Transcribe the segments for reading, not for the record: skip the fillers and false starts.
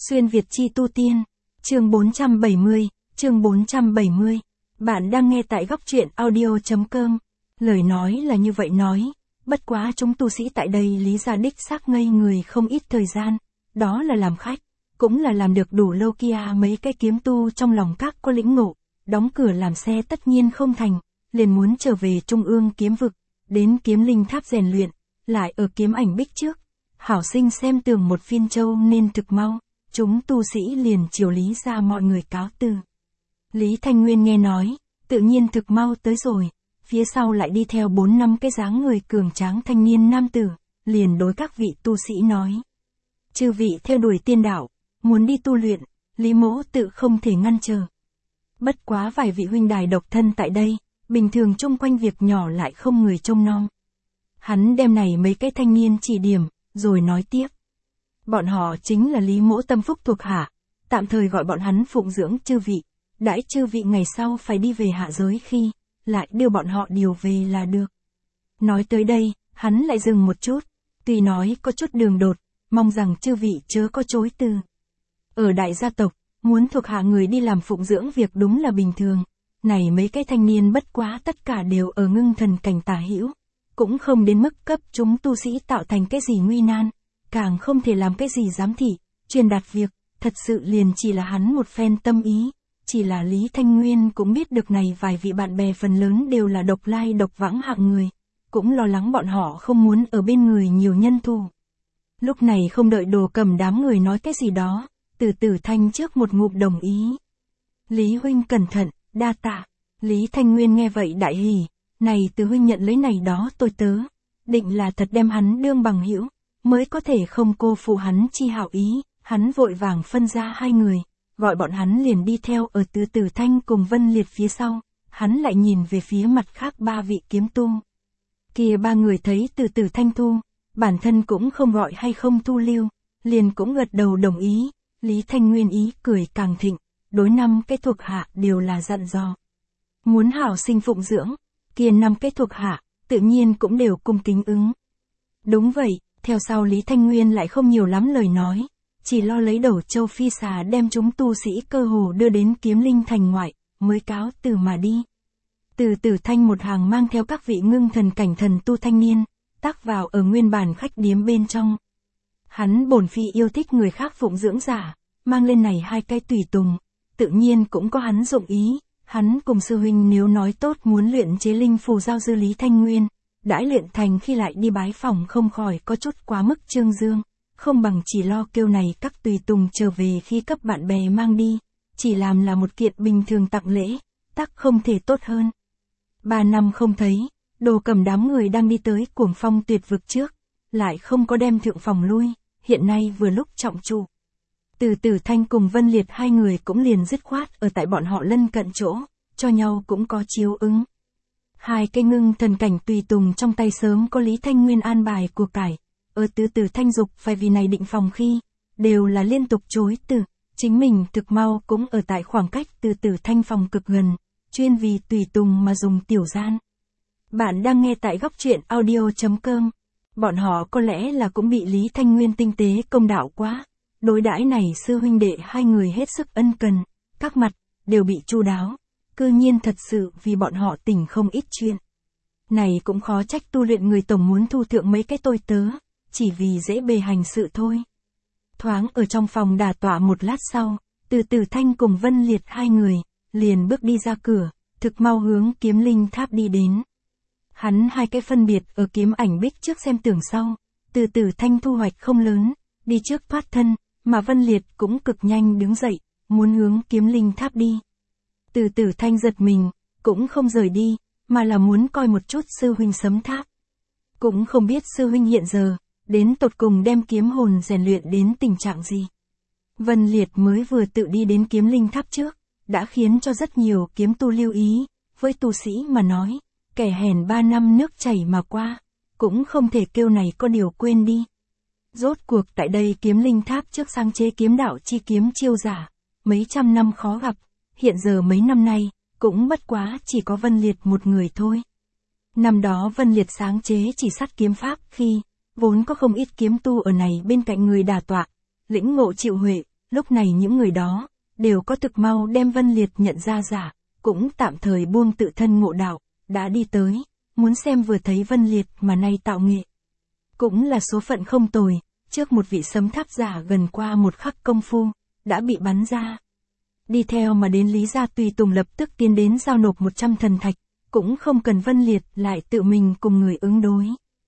Xuyên Việt chi tu tiên. Chương 470, chương 470. Bạn đang nghe tại góc truyện audio.com. Lời nói là như vậy nói, bất quá chúng tu sĩ tại đây lý ra đích xác ngây người không ít thời gian, đó là làm khách, cũng là làm được đủ lâu kia mấy cái kiếm tu trong lòng các có lĩnh ngộ, đóng cửa làm xe tất nhiên không thành, liền muốn trở về trung ương kiếm vực, đến kiếm linh tháp rèn luyện, lại ở kiếm ảnh bích trước. Hảo sinh xem tường một phiên châu nên thực mau, chúng tu sĩ liền chiều Lý ra mọi người cáo từ. Lý Thanh Nguyên nghe nói, tự nhiên thực mau tới rồi, phía sau lại đi theo 4 năm cái dáng người cường tráng thanh niên nam tử, liền đối các vị tu sĩ nói. Chư vị theo đuổi tiên đạo, muốn đi tu luyện, Lý mỗ tự không thể ngăn trở. Bất quá vài vị huynh đài độc thân tại đây, bình thường chung quanh việc nhỏ lại không người trông nom. Hắn đem này mấy cái thanh niên chỉ điểm, rồi nói tiếp. Bọn họ chính là Lý mỗ tâm phúc thuộc hạ, tạm thời gọi bọn hắn phụng dưỡng chư vị, đãi chư vị ngày sau phải đi về hạ giới khi, lại đưa bọn họ điều về là được. Nói tới đây, hắn lại dừng một chút, tuy nói có chút đường đột, mong rằng chư vị chớ có chối từ. Ở đại gia tộc, muốn thuộc hạ người đi làm phụng dưỡng việc đúng là bình thường, này mấy cái thanh niên bất quá tất cả đều ở ngưng thần cảnh tả hữu, cũng không đến mức cấp chúng tu sĩ tạo thành cái gì nguy nan, càng không thể làm cái gì giám thị, truyền đạt việc, thật sự liền chỉ là hắn một phen tâm ý, chỉ là Lý Thanh Nguyên cũng biết được này vài vị bạn bè phần lớn đều là độc lai độc vãng hạng người, cũng lo lắng bọn họ không muốn ở bên người nhiều nhân thù. Lúc này không đợi Đồ Cầm đám người nói cái gì đó, từ Tử Thanh trước một ngụm đồng ý. Lý huynh cẩn thận, đa tạ. Lý Thanh Nguyên nghe vậy đại hỉ, này Từ huynh nhận lấy này đó tôi tớ, định là thật đem hắn đương bằng hữu, mới có thể không cô phụ hắn chi hảo ý. Hắn vội vàng phân ra hai người, gọi bọn hắn liền đi theo ở Từ Tử Thanh cùng Vân Liệt phía sau, hắn lại nhìn về phía mặt khác ba vị kiếm tu. Kia ba người thấy Từ Tử Thanh thu, bản thân cũng không gọi hay không thu lưu, liền cũng gật đầu đồng ý. Lý Thanh Nguyên ý cười càng thịnh, đối năm cái thuộc hạ đều là dặn dò. Muốn hảo sinh phụng dưỡng, kia năm cái thuộc hạ, tự nhiên cũng đều cung kính ứng. Đúng vậy, theo sau Lý Thanh Nguyên lại không nhiều lắm lời nói, chỉ lo lấy đầu châu phi xà đem chúng tu sĩ cơ hồ đưa đến kiếm linh thành ngoại, mới cáo từ mà đi. Từ Tử Thanh một hàng mang theo các vị ngưng thần cảnh thần tu thanh niên, tác vào ở nguyên bản khách điếm bên trong. Hắn bổn phi yêu thích người khác phụng dưỡng giả, mang lên này hai cái tùy tùng, tự nhiên cũng có hắn dụng ý, hắn cùng sư huynh nếu nói tốt muốn luyện chế linh phù giao dư Lý Thanh Nguyên, đãi luyện thành khi lại đi bái phỏng không khỏi có chút quá mức trương dương, không bằng chỉ lo kêu này các tùy tùng trở về khi cấp bạn bè mang đi, chỉ làm là một kiện bình thường tặng lễ, tắc không thể tốt hơn. 3 năm không thấy, Đồ Cầm đám người đang đi tới Cuồng Phong Tuyệt Vực trước, lại không có đem thượng phòng lui, hiện nay vừa lúc trọng trụ. Từ Tử Thanh cùng Vân Liệt hai người cũng liền dứt khoát ở tại bọn họ lân cận chỗ, cho nhau cũng có chiếu ứng. Hai cây ngưng thần cảnh tùy tùng trong tay sớm có Lý Thanh Nguyên an bài của cải, ở Từ Tử Thanh dục phải vì này định phòng khi, đều là liên tục chối từ, chính mình thực mau cũng ở tại khoảng cách Từ Tử Thanh phòng cực gần, chuyên vì tùy tùng mà dùng tiểu gian. Bạn đang nghe tại góc truyện audio.com. Bọn họ có lẽ là cũng bị Lý Thanh Nguyên tinh tế công đạo quá, đối đãi này sư huynh đệ hai người hết sức ân cần, các mặt đều bị chu đáo, cư nhiên thật sự vì bọn họ tỉnh không ít chuyện. Này cũng khó trách tu luyện người tổng muốn thu thượng mấy cái tôi tớ, chỉ vì dễ bề hành sự thôi. Thoáng ở trong phòng đả tọa một lát sau, Từ Tử Thanh cùng Vân Liệt hai người, liền bước đi ra cửa, thực mau hướng kiếm linh tháp đi đến. Hắn hai cái phân biệt ở kiếm ảnh bích trước xem tưởng sau, Từ Tử Thanh thu hoạch không lớn, đi trước thoát thân, mà Vân Liệt cũng cực nhanh đứng dậy, muốn hướng kiếm linh tháp đi. Từ Tử Thanh giật mình, cũng không rời đi, mà là muốn coi một chút sư huynh Sấm Tháp. Cũng không biết sư huynh hiện giờ, đến tột cùng đem kiếm hồn rèn luyện đến tình trạng gì. Vân Liệt mới vừa tự đi đến kiếm linh tháp trước, đã khiến cho rất nhiều kiếm tu lưu ý, với tu sĩ mà nói, kẻ hèn 3 năm nước chảy mà qua, cũng không thể kêu này có điều quên đi. Rốt cuộc tại đây kiếm linh tháp trước sáng chế kiếm đạo chi kiếm chiêu giả, mấy trăm năm khó gặp, hiện giờ mấy năm nay, cũng bất quá chỉ có Vân Liệt một người thôi. Năm đó Vân Liệt sáng chế chỉ sắt kiếm pháp khi, vốn có không ít kiếm tu ở này bên cạnh người đả tọa, lĩnh ngộ chịu huệ, Lúc này những người đó, đều có thực mau đem Vân Liệt nhận ra giả, cũng tạm thời buông tự thân ngộ đạo, đã đi tới, muốn xem vừa thấy Vân Liệt mà nay tạo nghệ. Cũng là số phận không tồi, trước một vị sấm tháp giả gần qua một khắc công phu, đã bị bắn ra. Đi theo mà đến Lý Gia tùy tùng lập tức tiến đến giao nộp 100 thần thạch, cũng không cần Vân Liệt lại tự mình cùng người ứng đối.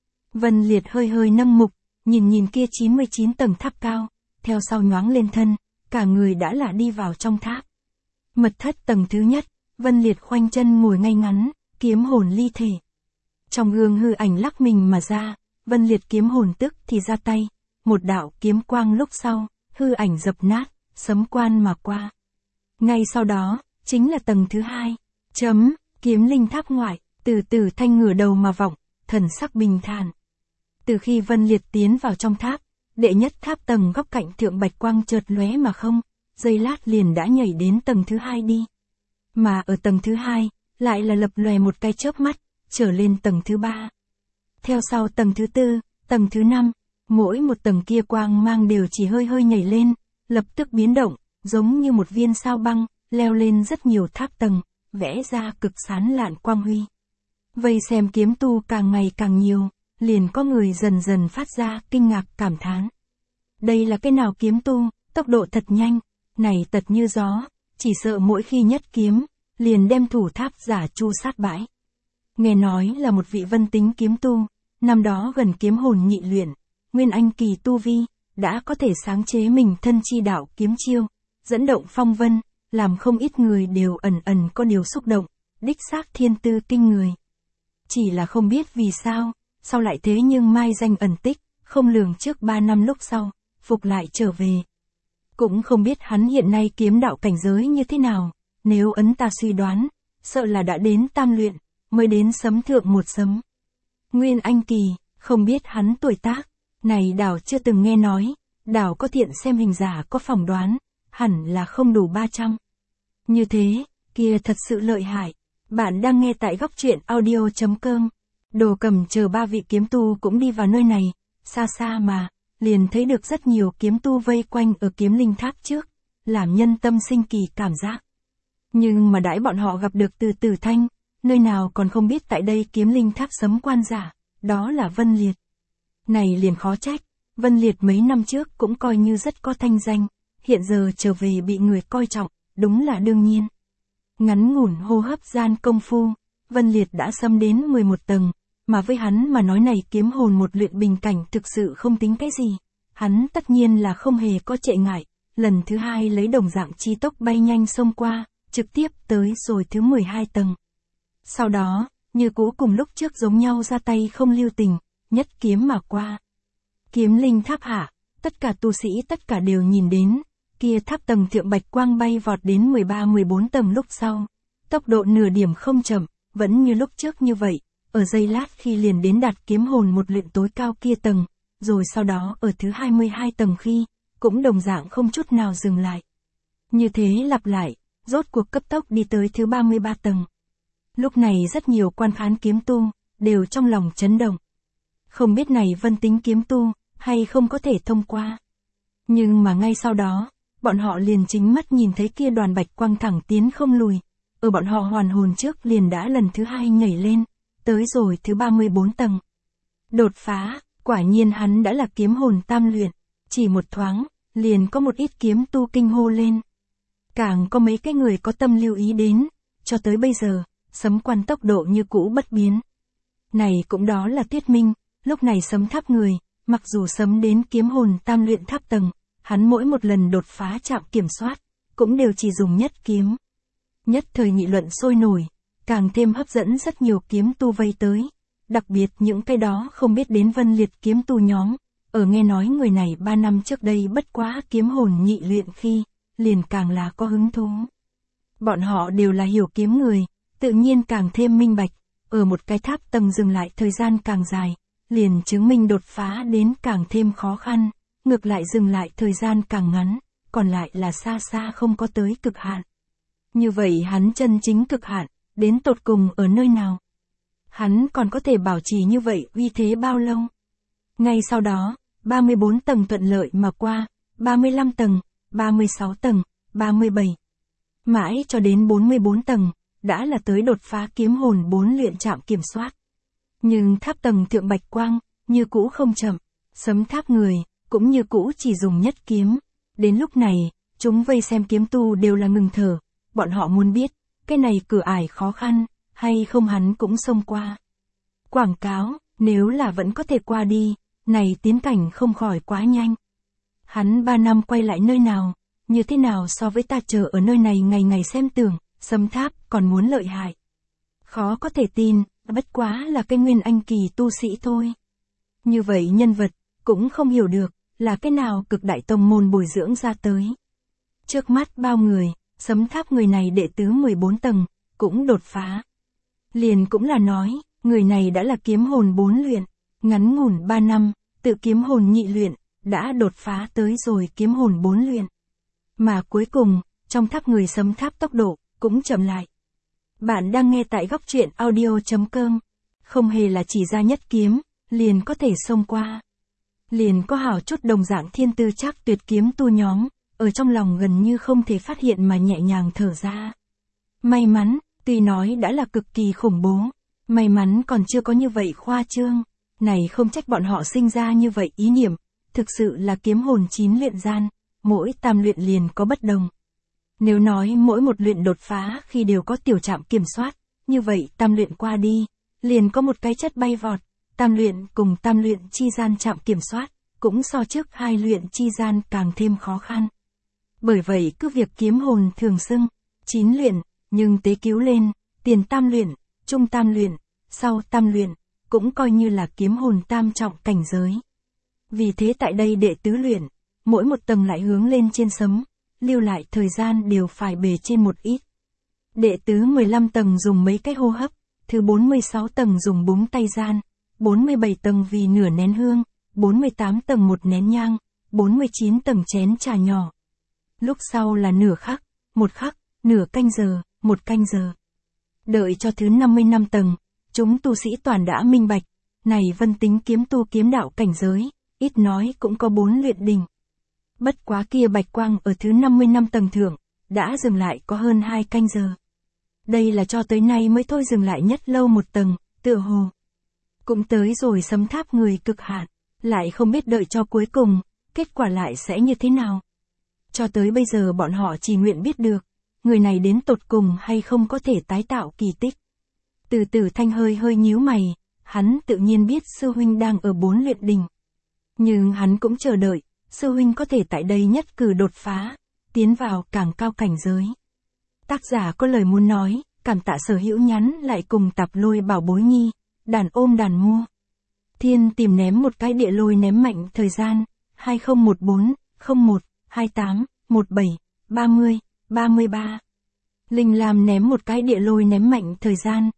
Vân Liệt hơi hơi nâng mục, nhìn kia 99 tầng tháp cao, theo sau nhoáng lên thân, cả người đã là đi vào trong tháp. Mật thất tầng thứ nhất, Vân Liệt khoanh chân ngồi ngay ngắn, kiếm hồn ly thể. Trong gương hư ảnh lắc mình mà ra, Vân Liệt kiếm hồn tức thì ra tay, một đạo kiếm quang lúc sau, hư ảnh dập nát, sấm quan mà qua. Ngay sau đó, chính là tầng thứ hai, kiếm linh tháp ngoại, từ từ thanh ngửa đầu mà vọng, thần sắc bình thản. Từ khi Vân Liệt tiến vào trong tháp, đệ nhất tháp tầng góc cạnh thượng bạch quang chợt lóe mà không, giây lát liền đã nhảy đến tầng thứ hai đi. Mà ở tầng thứ hai, lại là lập lòe một cái chớp mắt, trở lên tầng thứ ba. Theo sau tầng thứ tư, tầng thứ năm, mỗi một tầng kia quang mang đều chỉ hơi hơi nhảy lên, lập tức biến động, giống như một viên sao băng, leo lên rất nhiều tháp tầng, vẽ ra cực sáng lạn quang huy. Vây xem kiếm tu càng ngày càng nhiều, liền có người dần dần phát ra kinh ngạc cảm thán. Đây là cái nào kiếm tu, tốc độ thật nhanh, này tật như gió, chỉ sợ mỗi khi nhất kiếm, liền đem thủ tháp giả chu sát bãi. Nghe nói là một vị vân tính kiếm tu, năm đó gần kiếm hồn nhị luyện, nguyên anh kỳ tu vi, đã có thể sáng chế mình thân chi đạo kiếm chiêu, dẫn động phong vân, làm không ít người đều ẩn ẩn có điều xúc động, đích xác thiên tư kinh người. Chỉ là không biết vì sao, sau lại thế nhưng mai danh ẩn tích, không lường trước 3 năm lúc sau, phục lại trở về. Cũng không biết hắn hiện nay kiếm đạo cảnh giới như thế nào, nếu ấn ta suy đoán, sợ là đã đến tam luyện, mới đến sấm thượng một sấm. Nguyên anh kỳ, không biết hắn tuổi tác, này đảo chưa từng nghe nói, đảo có thiện xem hình giả có phỏng đoán, hẳn là không đủ 300. Như thế, kia thật sự lợi hại. Bạn đang nghe tại góc truyện audio.com. Đồ Cầm chờ 3 vị kiếm tu cũng đi vào nơi này, xa xa mà, liền thấy được rất nhiều kiếm tu vây quanh ở kiếm linh tháp trước, làm nhân tâm sinh kỳ cảm giác. Nhưng mà đãi bọn họ gặp được Từ Tử Thanh, nơi nào còn không biết tại đây kiếm linh tháp sấm quan giả, đó là Vân Liệt. Này liền khó trách, Vân Liệt mấy năm trước cũng coi như rất có thanh danh, hiện giờ trở về bị người coi trọng, đúng là đương nhiên. Ngắn ngủn hô hấp gian công phu, Vân Liệt đã xâm đến 11 tầng, mà với hắn mà nói này kiếm hồn một luyện bình cảnh thực sự không tính cái gì. Hắn tất nhiên là không hề có trệ ngại, lần thứ hai lấy đồng dạng chi tốc bay nhanh xông qua, trực tiếp tới rồi thứ 12 tầng. Sau đó, như cũ cùng lúc trước giống nhau ra tay không lưu tình, nhất kiếm mà qua. Kiếm linh tháp hạ, tất cả tu sĩ tất cả đều nhìn đến, kia tháp tầng thượng bạch quang bay vọt đến 13-14 tầng lúc sau. Tốc độ nửa điểm không chậm, vẫn như lúc trước như vậy, ở giây lát khi liền đến đạt kiếm hồn một luyện tối cao kia tầng, rồi sau đó ở thứ 22 tầng khi, cũng đồng dạng không chút nào dừng lại. Như thế lặp lại, rốt cuộc cấp tốc đi tới thứ 33 tầng. Lúc này rất nhiều quan khán kiếm tu, đều trong lòng chấn động. Không biết này vân tính kiếm tu, hay không có thể thông qua. Nhưng mà ngay sau đó, bọn họ liền chính mắt nhìn thấy kia đoàn bạch quang thẳng tiến không lùi. Ở bọn họ hoàn hồn trước liền đã lần thứ hai nhảy lên, tới rồi thứ 34 tầng. Đột phá, quả nhiên hắn đã là kiếm hồn tam luyện, chỉ một thoáng, liền có một ít kiếm tu kinh hô lên. Càng có mấy cái người có tâm lưu ý đến, cho tới bây giờ, sấm quan tốc độ như cũ bất biến. Này cũng đó là thuyết minh, lúc này sấm tháp người, mặc dù sấm đến kiếm hồn tam luyện tháp tầng, hắn mỗi một lần đột phá trạm kiểm soát, cũng đều chỉ dùng nhất kiếm. Nhất thời nghị luận sôi nổi, càng thêm hấp dẫn rất nhiều kiếm tu vây tới. Đặc biệt những cái đó không biết đến Vân Liệt kiếm tu nhóm, ở nghe nói người này 3 năm trước đây bất quá kiếm hồn nhị luyện khi, liền càng là có hứng thú. Bọn họ đều là hiểu kiếm người, tự nhiên càng thêm minh bạch, ở một cái tháp tầng dừng lại thời gian càng dài, liền chứng minh đột phá đến càng thêm khó khăn, ngược lại dừng lại thời gian càng ngắn, còn lại là xa xa không có tới cực hạn. Như vậy hắn chân chính cực hạn, đến tột cùng ở nơi nào? Hắn còn có thể bảo trì như vậy uy thế bao lâu? Ngay sau đó, 34 tầng thuận lợi mà qua, 35 tầng, 36 tầng, 37. Mãi cho đến 44 tầng, đã là tới đột phá kiếm hồn 4 luyện trạm kiểm soát. Nhưng tháp tầng thượng bạch quang, như cũ không chậm, sấm tháp người, cũng như cũ chỉ dùng nhất kiếm. Đến lúc này, chúng vây xem kiếm tu đều là ngừng thở, bọn họ muốn biết, cái này cửa ải khó khăn, hay không hắn cũng xông qua. Quảng cáo, nếu là vẫn có thể qua đi, này tiến cảnh không khỏi quá nhanh. Hắn 3 năm quay lại nơi nào, như thế nào so với ta chờ ở nơi này ngày ngày xem tưởng, sấm tháp còn muốn lợi hại. Khó có thể tin, bất quá là cái nguyên anh kỳ tu sĩ thôi. Như vậy nhân vật, cũng không hiểu được, là cái nào cực đại tông môn bồi dưỡng ra tới. Trước mắt bao người, sấm tháp người này đệ tứ 14 tầng, cũng đột phá. Liền cũng là nói, người này đã là kiếm hồn 4 luyện, ngắn ngủn 3 năm, tự kiếm hồn nhị luyện, đã đột phá tới rồi kiếm hồn 4 luyện. Mà cuối cùng, trong tháp người sấm tháp tốc độ, cũng chậm lại. Bạn đang nghe tại góc truyện audio.com, không hề là chỉ ra nhất kiếm, liền có thể xông qua. Liền có hảo chút đồng dạng thiên tư chắc tuyệt kiếm tu nhóm, ở trong lòng gần như không thể phát hiện mà nhẹ nhàng thở ra. May mắn, tuy nói đã là cực kỳ khủng bố, may mắn còn chưa có như vậy khoa trương, này không trách bọn họ sinh ra như vậy ý niệm, thực sự là kiếm hồn 9 luyện gian, mỗi tam luyện liền có bất đồng. Nếu nói mỗi một luyện đột phá khi đều có tiểu trạm kiểm soát, như vậy tam luyện qua đi, liền có một cái chất bay vọt, tam luyện cùng tam luyện chi gian trạm kiểm soát, cũng so trước 2 luyện chi gian càng thêm khó khăn. Bởi vậy cứ việc kiếm hồn thường xưng, 9 luyện, nhưng tế cứu lên, tiền tam luyện, trung tam luyện, sau tam luyện, cũng coi như là kiếm hồn tam trọng cảnh giới. Vì thế tại đây đệ tứ luyện, mỗi một tầng lại hướng lên trên sấm, lưu lại thời gian đều phải bề trên một ít. Đệ tứ 15 tầng dùng mấy cái hô hấp, thứ 46 tầng dùng búng tay gian, 47 tầng vì nửa nén hương, 48 tầng một nén nhang, 49 tầng chén trà nhỏ. Lúc sau là nửa khắc, một khắc, nửa canh giờ, một canh giờ. Đợi cho thứ 55 tầng, chúng tu sĩ toàn đã minh bạch, này vân tính kiếm tu kiếm đạo cảnh giới, ít nói cũng có 4 luyện đỉnh. Bất quá kia bạch quang ở thứ 55 tầng thượng, đã dừng lại có hơn 2 canh giờ. Đây là cho tới nay mới thôi dừng lại nhất lâu một tầng, tựa hồ. Cũng tới rồi sấm tháp người cực hạn, lại không biết đợi cho cuối cùng, kết quả lại sẽ như thế nào. Cho tới bây giờ bọn họ chỉ nguyện biết được, người này đến tột cùng hay không có thể tái tạo kỳ tích. Từ từ thanh hơi nhíu mày, hắn tự nhiên biết sư huynh đang ở 4 luyện đỉnh. Nhưng hắn cũng chờ đợi, sư huynh có thể tại đây nhất cử đột phá, tiến vào càng cao cảnh giới. Tác giả có lời muốn nói, cảm tạ sở hữu nhắn lại cùng tạp lôi bảo bối nhi, đàn ôm đàn mua. Thiên tìm ném một cái địa lôi ném mạnh thời gian, 2014, 01, 28, 17, 30, 33. Linh Lam ném một cái địa lôi ném mạnh thời gian,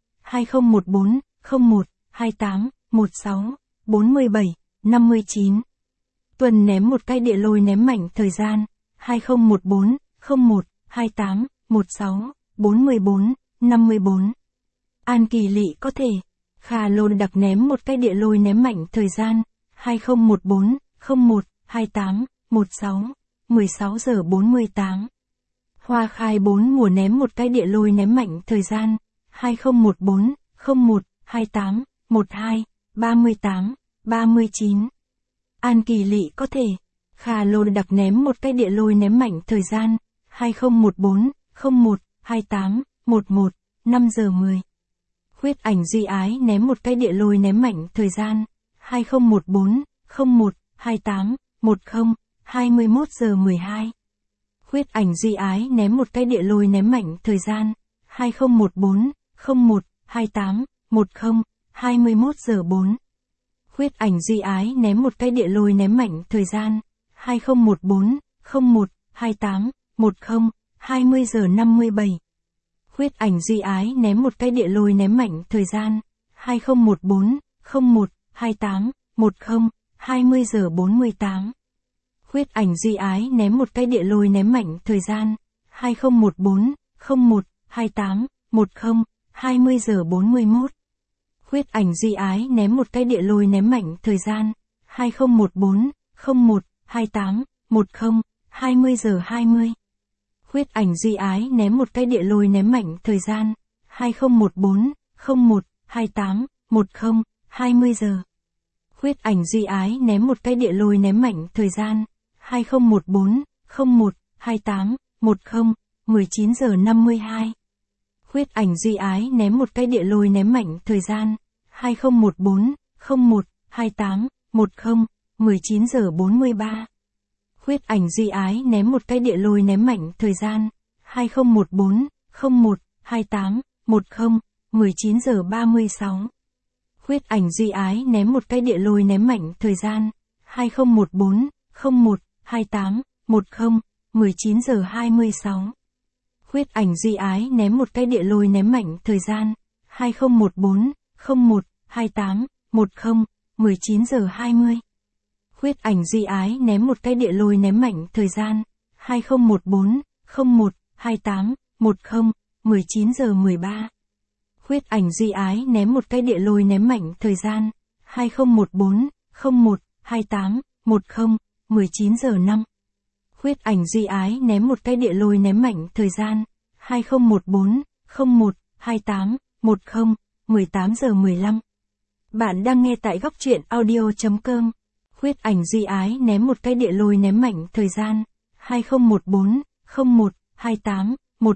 2014, 01, 28, 16, 47, 59. Tuần ném một cái địa lôi ném mạnh thời gian, 2014, 01, 28, 16, 44, 54. An Kỳ Lị có thể. Khà Lôn đặc ném một cái địa lôi ném mạnh thời gian, 2014, 01, 28, 16, 16 giờ 48. Hoa Khai 4 mùa ném một cái địa lôi ném mạnh thời gian, 2014, 01, 28, 12, 38, 39. An Kỳ Lị có thể. Khà Lôn đặc ném một cái địa lôi ném mạnh thời gian, 2014, 01, 28, 11, 5 giờ 10. Huyết ảnh Duy Ái ném một cái địa lôi ném mạnh thời gian, 2014, 01, 28, 10, 21 giờ 12. Huyết ảnh Duy Ái ném một cái địa lôi ném mạnh thời gian, 2014, 01, 28, 10, 21 giờ 4. Huyết ảnh Duy Ái ném một cái địa lôi ném mạnh thời gian, 2014, 01, 28, 10, 20 giờ 57. Huyết ảnh Duy Ái ném một cái địa lôi ném mạnh thời gian, 2014, 01, 28, 10, 20 giờ 48. Huyết ảnh Duy Ái ném một cái địa lôi ném mạnh thời gian, 2014, 01, 28, 10, 20 giờ 41. Huyết ảnh Duy Ái ném một cái địa lôi ném mạnh thời gian, 2014, 01, 28, 10, 20 giờ 20. Huyết ảnh Duy Ái ném một cái địa lôi ném mạnh thời gian, 2014, 01, 28, 10, 20 giờ. Huyết ảnh Duy Ái ném một cái địa lôi ném mạnh thời gian, 2014, 01, 28, 10, 19 giờ 52. Huyết ảnh Duy Ái ném một cái địa lôi ném mạnh thời gian, 2014, 01, 28, 10, 19 giờ 43. Huyết ảnh Duy Ái ném một cái địa lôi ném mạnh thời gian, 2014, 01, 28, 10, 19 giờ 36. Huyết ảnh Duy Ái ném một cái địa lôi ném mạnh thời gian, 2014, 01, 28, 10, 19 giờ 26. Huyết ảnh Duy Ái ném một cái địa lôi ném mạnh thời gian, 2014, 01, 28, 10, 19 giờ 20. Huyết ảnh Duy Ái ném một cái địa lôi ném mạnh thời gian, 2014, 01, 28, 10, 19 giờ 13. Huyết ảnh Duy Ái ném một cái địa lôi ném mạnh thời gian, 2014, 01, 28, 10, 19 giờ 5. Huyết ảnh Duy Ái ném một cái địa lôi ném mạnh thời gian, 2014, 01, 28, 10, 18 giờ 15. Bạn đang nghe tại góc truyện audio.com. Huyết ảnh Duy Ái ném một cái địa lôi ném mạnh thời gian, 2014, 01, 28, 10,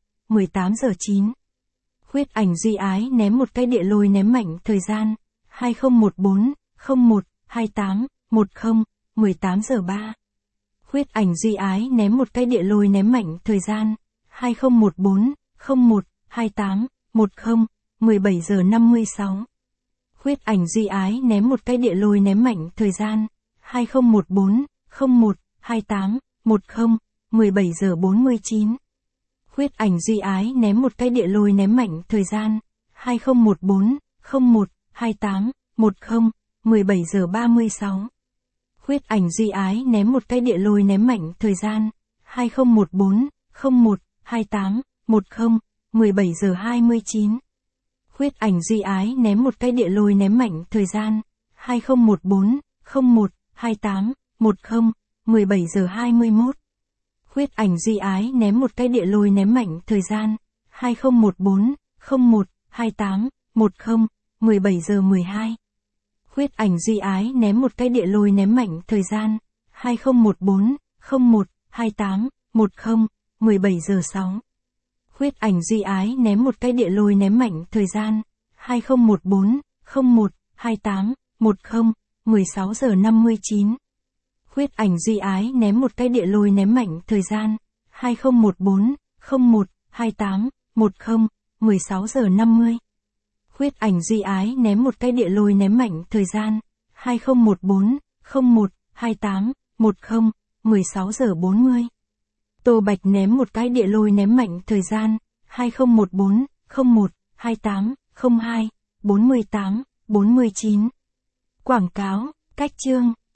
18 giờ 9. Huyết ảnh Duy Ái ném một cái địa lôi ném mạnh thời gian, 2014, 01, 28, 10, 18 giờ 3. Huyết ảnh Duy Ái ném một cái địa lôi ném mạnh thời gian, 2014, 01, 28, 10, 17 giờ 56. Huyết ảnh Duy Ái ném một cái địa lôi ném mạnh thời gian, 2014, 01, 28, 10, 17 giờ 49. Huyết ảnh Duy Ái ném một cái địa lôi ném mạnh thời gian, 2014, 01, 28, 10, 17 giờ 36. Huyết ảnh Duy Ái ném một cái địa lôi ném mạnh thời gian, 2014, 01, 28, 10, 17 giờ 29. Huyết ảnh Duy Ái ném một cái địa lôi ném mạnh thời gian, 2014, 01, 28, 10, 17 giờ 21. Huyết ảnh Duy Ái ném một cái địa lôi ném mạnh thời gian, 2014, 01, 28, 10, 17 giờ 12. Huyết ảnh Duy Ái ném một cái địa lôi ném mạnh thời gian, 2014, 01, 28, 10, 17 giờ 6. Huyết ảnh Duy Ái ném một cái địa lôi ném mạnh thời gian, 2014, 01, 28, 10, 16 giờ 59. Huyết ảnh Duy Ái ném một cái địa lôi ném mạnh thời gian, 2014, 01, 28, 10, 16 giờ 50. Huyết ảnh Duy Ái ném một cái địa lôi ném mạnh thời gian, 2014, 01, 28, 10, 16 giờ 40. Tô Bạch ném một cái địa lôi ném mạnh thời gian, 2014, 01, 28, 02, 48, 49. Quảng cáo, cách chương.